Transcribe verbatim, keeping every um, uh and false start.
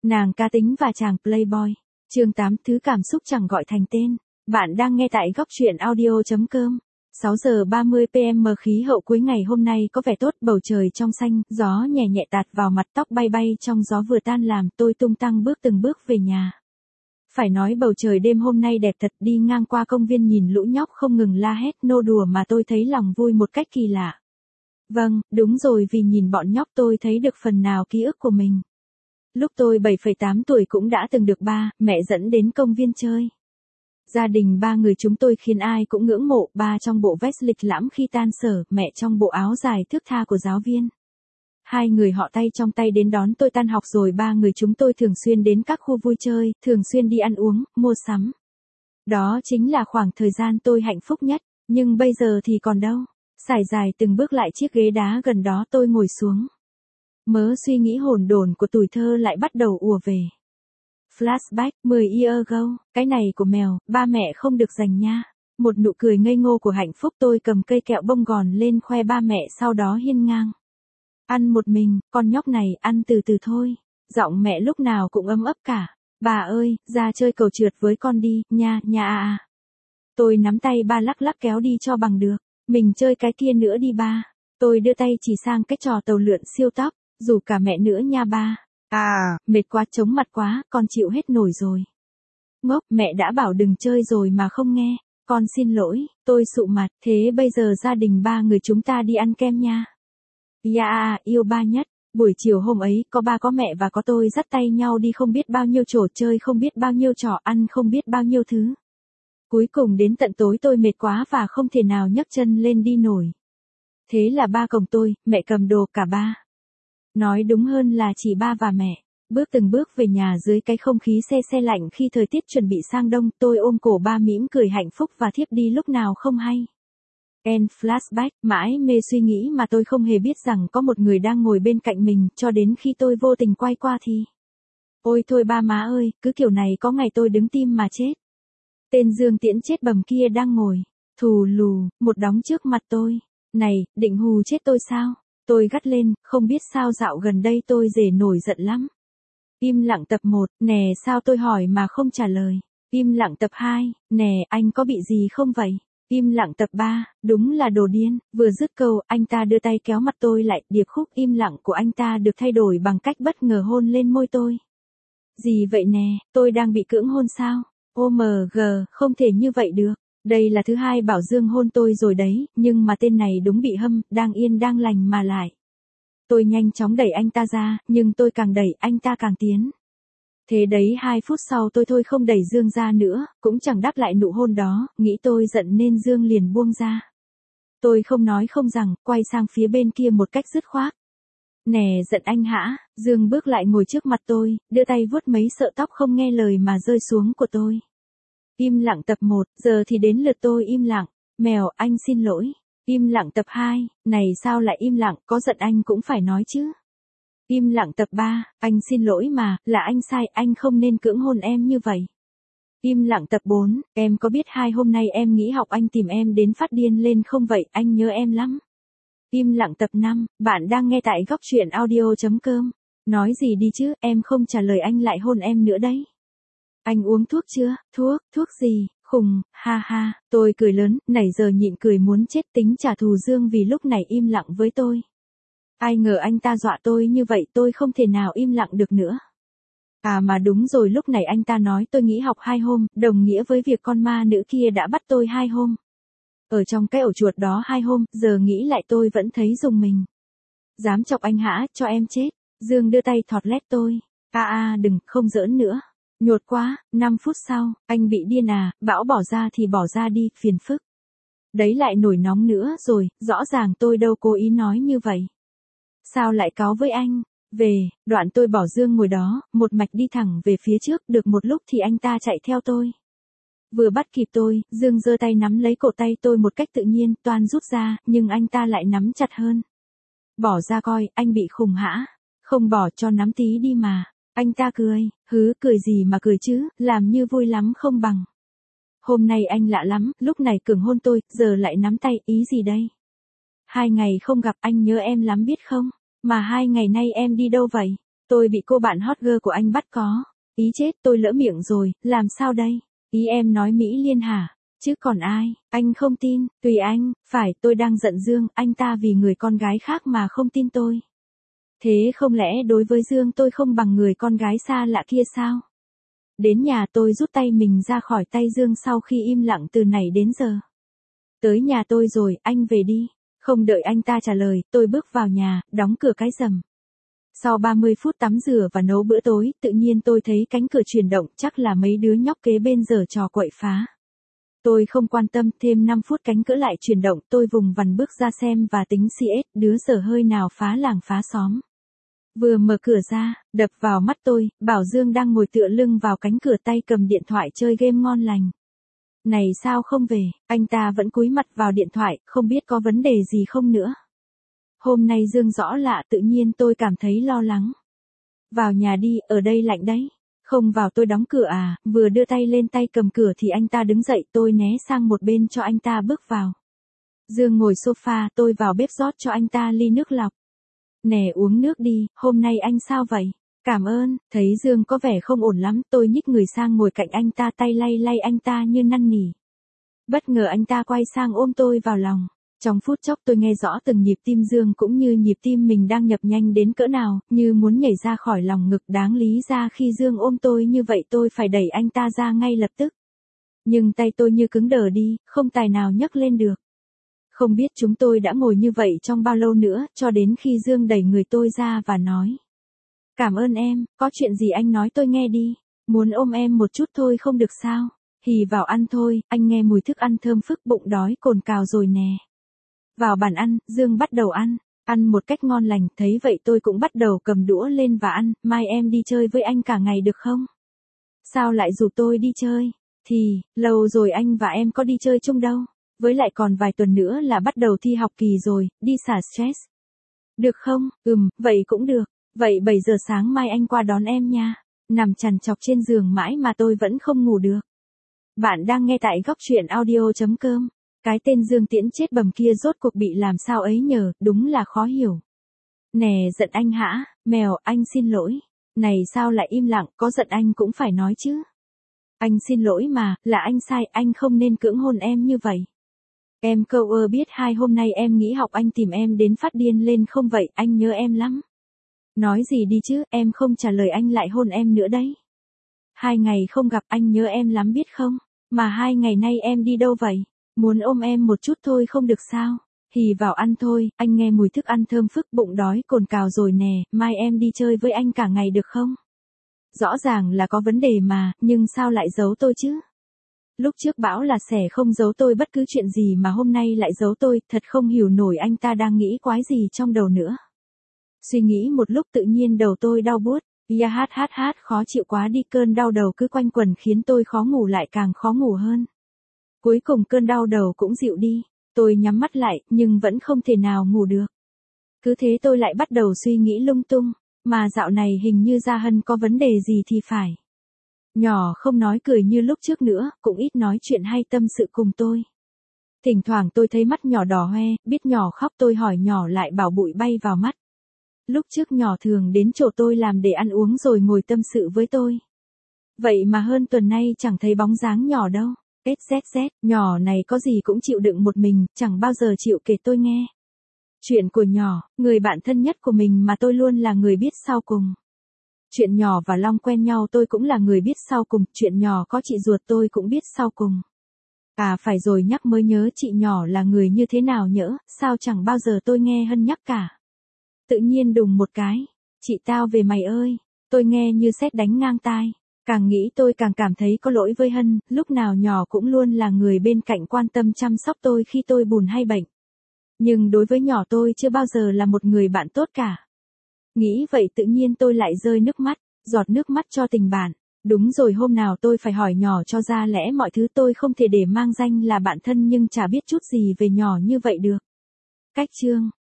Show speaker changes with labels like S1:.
S1: Nàng cá tính và chàng playboy. Chương tám, thứ cảm xúc chẳng gọi thành tên. Bạn đang nghe tại góc truyện audio chấm com. sáu giờ ba mươi p m khí hậu cuối ngày hôm nay có vẻ tốt, bầu trời trong xanh, gió nhẹ nhẹ tạt vào mặt, tóc bay bay trong gió vừa tan làm tôi tung tăng bước từng bước về nhà. Phải nói bầu trời đêm hôm nay đẹp thật, đi ngang qua công viên nhìn lũ nhóc không ngừng la hét nô đùa mà tôi thấy lòng vui một cách kỳ lạ. Vâng, đúng rồi, vì nhìn bọn nhóc tôi thấy được phần nào ký ức của mình. Lúc tôi bảy phẩy tám tuổi cũng đã từng được ba, mẹ dẫn đến công viên chơi. Gia đình ba người chúng tôi khiến ai cũng ngưỡng mộ, ba trong bộ vest lịch lãm khi tan sở, mẹ trong bộ áo dài thướt tha của giáo viên. Hai người họ tay trong tay đến đón tôi tan học, rồi ba người chúng tôi thường xuyên đến các khu vui chơi, thường xuyên đi ăn uống, mua sắm. Đó chính là khoảng thời gian tôi hạnh phúc nhất, nhưng bây giờ thì còn đâu. Sải dài từng bước lại chiếc ghế đá gần đó, tôi ngồi xuống. Mớ suy nghĩ hỗn độn của tuổi thơ lại bắt đầu ùa về. Flashback, mười year ago, cái này của mèo, ba mẹ không được giành nha. Một nụ cười ngây ngô của hạnh phúc, tôi cầm cây kẹo bông gòn lên khoe ba mẹ, sau đó hiên ngang. Ăn một mình, con nhóc này, ăn từ từ thôi. Giọng mẹ lúc nào cũng ấm ấp cả. Bà ơi, ra chơi cầu trượt với con đi, nha, nha à à. Tôi nắm tay ba lắc lắc kéo đi cho bằng được. Mình chơi cái kia nữa đi ba. Tôi đưa tay chỉ sang cái trò tàu lượn siêu tốc, rủ cả mẹ nữa nha ba. À, mệt quá, chóng mặt quá, con chịu hết nổi rồi. Ngốc, mẹ đã bảo đừng chơi rồi mà không nghe. Con xin lỗi, tôi sụ mặt, thế bây giờ gia đình ba người chúng ta đi ăn kem nha. Dạ à, yêu ba nhất. Buổi chiều hôm ấy, có ba có mẹ và có tôi dắt tay nhau đi không biết bao nhiêu chỗ chơi, không biết bao nhiêu trò ăn, không biết bao nhiêu thứ. Cuối cùng đến tận tối tôi mệt quá và không thể nào nhấc chân lên đi nổi. Thế là ba còng tôi, mẹ cầm đồ, cả ba. Nói đúng hơn là chỉ ba và mẹ. Bước từng bước về nhà dưới cái không khí se se lạnh khi thời tiết chuẩn bị sang đông, tôi ôm cổ ba mỉm cười hạnh phúc và thiếp đi lúc nào không hay. End flashback, mãi mê suy nghĩ mà tôi không hề biết rằng có một người đang ngồi bên cạnh mình, cho đến khi tôi vô tình quay qua thì. Ôi thôi ba má ơi, cứ kiểu này có ngày tôi đứng tim mà chết. Tên Dương Tiễn chết bầm kia đang ngồi, thù lù, một đống trước mặt tôi. Này, định hù chết tôi sao? Tôi gắt lên, không biết sao dạo gần đây tôi dễ nổi giận lắm. Im lặng tập một, nè sao tôi hỏi mà không trả lời. Im lặng tập hai, nè anh có bị gì không vậy? Im lặng tập ba, đúng là đồ điên. Vừa dứt câu, anh ta đưa tay kéo mặt tôi lại, điệp khúc im lặng của anh ta được thay đổi bằng cách bất ngờ hôn lên môi tôi. Gì vậy nè, tôi đang bị cưỡng hôn sao? ô em giê, không thể như vậy được. Đây là thứ hai bảo Dương hôn tôi rồi đấy, nhưng mà tên này đúng bị hâm, đang yên đang lành mà lại. Tôi nhanh chóng đẩy anh ta ra, nhưng tôi càng đẩy, anh ta càng tiến. Thế đấy hai phút sau tôi thôi không đẩy Dương ra nữa, cũng chẳng đáp lại nụ hôn đó, nghĩ tôi giận nên Dương liền buông ra. Tôi không nói không rằng, quay sang phía bên kia một cách dứt khoát. Nè giận anh hả? Dương bước lại ngồi trước mặt tôi, đưa tay vuốt mấy sợi tóc không nghe lời mà rơi xuống của tôi. Im lặng tập một, giờ thì đến lượt tôi im lặng. Mèo, anh xin lỗi. Im lặng tập hai, này sao lại im lặng, có giận anh cũng phải nói chứ. Im lặng tập ba, anh xin lỗi mà, là anh sai, anh không nên cưỡng hôn em như vậy. Im lặng tập bốn, em có biết hai hôm nay em nghỉ học anh tìm em đến phát điên lên không vậy, anh nhớ em lắm. Im lặng tập năm, bạn đang nghe tại góc truyện audio chấm com. Nói gì đi chứ, em không trả lời anh lại hôn em nữa đấy. Anh uống thuốc chưa? Thuốc, thuốc gì? Khùng, ha ha, tôi cười lớn, nãy giờ nhịn cười muốn chết, tính trả thù Dương vì lúc này im lặng với tôi. Ai ngờ anh ta dọa tôi như vậy, tôi không thể nào im lặng được nữa. À mà đúng rồi, lúc này anh ta nói tôi nghỉ học hai hôm, đồng nghĩa với việc con ma nữ kia đã bắt tôi hai hôm. Ở trong cái ổ chuột đó hai hôm, giờ nghĩ lại tôi vẫn thấy rùng mình. Dám chọc anh hả, cho em chết. Dương đưa tay thọt lét tôi. À à đừng, không giỡn nữa. Nhột quá, năm phút sau, anh bị điên à, bảo bỏ ra thì bỏ ra đi, phiền phức. Đấy lại nổi nóng nữa rồi, rõ ràng tôi đâu cố ý nói như vậy. Sao lại cáu với anh? Về, đoạn tôi bỏ Dương ngồi đó, một mạch đi thẳng về phía trước, được một lúc thì anh ta chạy theo tôi. Vừa bắt kịp tôi, Dương giơ tay nắm lấy cổ tay tôi một cách tự nhiên, toan rút ra, nhưng anh ta lại nắm chặt hơn. Bỏ ra coi, anh bị khùng hả? Không bỏ cho nắm tí đi mà. Anh ta cười, hứ, cười gì mà cười chứ, làm như vui lắm không bằng. Hôm nay anh lạ lắm, lúc này cường hôn tôi, giờ lại nắm tay, ý gì đây? Hai ngày không gặp anh nhớ em lắm biết không? Mà hai ngày nay em đi đâu vậy? Tôi bị cô bạn hot girl của anh bắt có. Ý chết, tôi lỡ miệng rồi, làm sao đây? Ý em nói Mỹ Liên hả? Chứ còn ai, anh không tin, tùy anh, phải, tôi đang giận Dương, anh ta vì người con gái khác mà không tin tôi. Thế không lẽ đối với Dương tôi không bằng người con gái xa lạ kia sao? Đến nhà tôi rút tay mình ra khỏi tay Dương sau khi im lặng từ nãy đến giờ. Tới nhà tôi rồi, anh về đi. Không đợi anh ta trả lời, tôi bước vào nhà, đóng cửa cái rầm. Sau ba mươi phút tắm rửa và nấu bữa tối, tự nhiên tôi thấy cánh cửa chuyển động, chắc là mấy đứa nhóc kế bên giở trò quậy phá. Tôi không quan tâm, thêm năm phút cánh cửa lại chuyển động, tôi vùng vằng bước ra xem và tính xê ét, đứa dở hơi nào phá làng phá xóm. Vừa mở cửa ra, đập vào mắt tôi, Bảo Dương đang ngồi tựa lưng vào cánh cửa tay cầm điện thoại chơi game ngon lành. Này sao không về, anh ta vẫn cúi mặt vào điện thoại, không biết có vấn đề gì không nữa. Hôm nay Dương rõ lạ, tự nhiên tôi cảm thấy lo lắng. Vào nhà đi, ở đây lạnh đấy. Không vào tôi đóng cửa à, vừa đưa tay lên tay cầm cửa thì anh ta đứng dậy, tôi né sang một bên cho anh ta bước vào. Dương ngồi sofa, tôi vào bếp rót cho anh ta ly nước lọc. Nè uống nước đi, hôm nay anh sao vậy? Cảm ơn, thấy Dương có vẻ không ổn lắm, tôi nhích người sang ngồi cạnh anh ta, tay lay lay anh ta như năn nỉ. Bất ngờ anh ta quay sang ôm tôi vào lòng. Trong phút chốc tôi nghe rõ từng nhịp tim Dương cũng như nhịp tim mình đang nhập nhanh đến cỡ nào, như muốn nhảy ra khỏi lòng ngực. Đáng lý ra khi Dương ôm tôi như vậy tôi phải đẩy anh ta ra ngay lập tức. Nhưng tay tôi như cứng đờ đi, không tài nào nhấc lên được. Không biết chúng tôi đã ngồi như vậy trong bao lâu nữa, cho đến khi Dương đẩy người tôi ra và nói. Cảm ơn em, có chuyện gì anh nói tôi nghe đi, muốn ôm em một chút thôi không được sao? Hì vào ăn thôi, anh nghe mùi thức ăn thơm phức, bụng đói cồn cào rồi nè. Vào bàn ăn, Dương bắt đầu ăn, ăn một cách ngon lành, thấy vậy tôi cũng bắt đầu cầm đũa lên và ăn. Mai em đi chơi với anh cả ngày được không? Sao lại rủ tôi đi chơi? Thì, lâu rồi anh và em có đi chơi chung đâu. Với lại còn vài tuần nữa là bắt đầu thi học kỳ rồi, đi xả stress. Được không? Ừm, vậy cũng được. Vậy bảy giờ sáng mai anh qua đón em nha. Nằm trằn trọc trên giường mãi mà tôi vẫn không ngủ được. Bạn đang nghe tại góc truyện audio chấm com. Cái tên Dương Tiễn chết bầm kia rốt cuộc bị làm sao ấy nhờ, đúng là khó hiểu. Nè giận anh hả, mèo, anh xin lỗi. Này sao lại im lặng, có giận anh cũng phải nói chứ. Anh xin lỗi mà, là anh sai, anh không nên cưỡng hôn em như vậy. Em câu ơ biết hai hôm nay em nghỉ học anh tìm em đến phát điên lên không vậy, anh nhớ em lắm. Nói gì đi chứ, em không trả lời anh lại hôn em nữa đấy. Hai ngày không gặp anh nhớ em lắm biết không, mà hai ngày nay em đi đâu vậy? Muốn ôm em một chút thôi không được sao? Hì vào ăn thôi, anh nghe mùi thức ăn thơm phức, bụng đói cồn cào rồi nè, mai em đi chơi với anh cả ngày được không? Rõ ràng là có vấn đề mà, nhưng sao lại giấu tôi chứ? Lúc trước bảo là sẽ không giấu tôi bất cứ chuyện gì mà hôm nay lại giấu tôi, thật không hiểu nổi anh ta đang nghĩ quái gì trong đầu nữa. Suy nghĩ một lúc tự nhiên đầu tôi đau buốt, ya hát hát hát khó chịu quá đi, cơn đau đầu cứ quanh quẩn khiến tôi khó ngủ lại càng khó ngủ hơn. Cuối cùng cơn đau đầu cũng dịu đi, tôi nhắm mắt lại nhưng vẫn không thể nào ngủ được. Cứ thế tôi lại bắt đầu suy nghĩ lung tung, mà dạo này hình như Gia Hân có vấn đề gì thì phải. Nhỏ không nói cười như lúc trước nữa, cũng ít nói chuyện hay tâm sự cùng tôi. Thỉnh thoảng tôi thấy mắt nhỏ đỏ hoe, biết nhỏ khóc tôi hỏi nhỏ lại bảo bụi bay vào mắt. Lúc trước nhỏ thường đến chỗ tôi làm để ăn uống rồi ngồi tâm sự với tôi. Vậy mà hơn tuần nay chẳng thấy bóng dáng nhỏ đâu. ét zét zét, nhỏ này có gì cũng chịu đựng một mình, chẳng bao giờ chịu kể tôi nghe. Chuyện của nhỏ, người bạn thân nhất của mình mà tôi luôn là người biết sau cùng. Chuyện nhỏ và Long quen nhau tôi cũng là người biết sau cùng, chuyện nhỏ có chị ruột tôi cũng biết sau cùng. À phải rồi, nhắc mới nhớ, chị nhỏ là người như thế nào nhỡ, sao chẳng bao giờ tôi nghe Hân nhắc cả. Tự nhiên đùng một cái, chị tao về mày ơi, tôi nghe như sét đánh ngang tai. Càng nghĩ tôi càng cảm thấy có lỗi với Hân, lúc nào nhỏ cũng luôn là người bên cạnh quan tâm chăm sóc tôi khi tôi buồn hay bệnh. Nhưng đối với nhỏ tôi chưa bao giờ là một người bạn tốt cả. Nghĩ vậy tự nhiên tôi lại rơi nước mắt, giọt nước mắt cho tình bạn. Đúng rồi, hôm nào tôi phải hỏi nhỏ cho ra lẽ mọi thứ, tôi không thể để mang danh là bạn thân nhưng chả biết chút gì về nhỏ như vậy được. Cách chương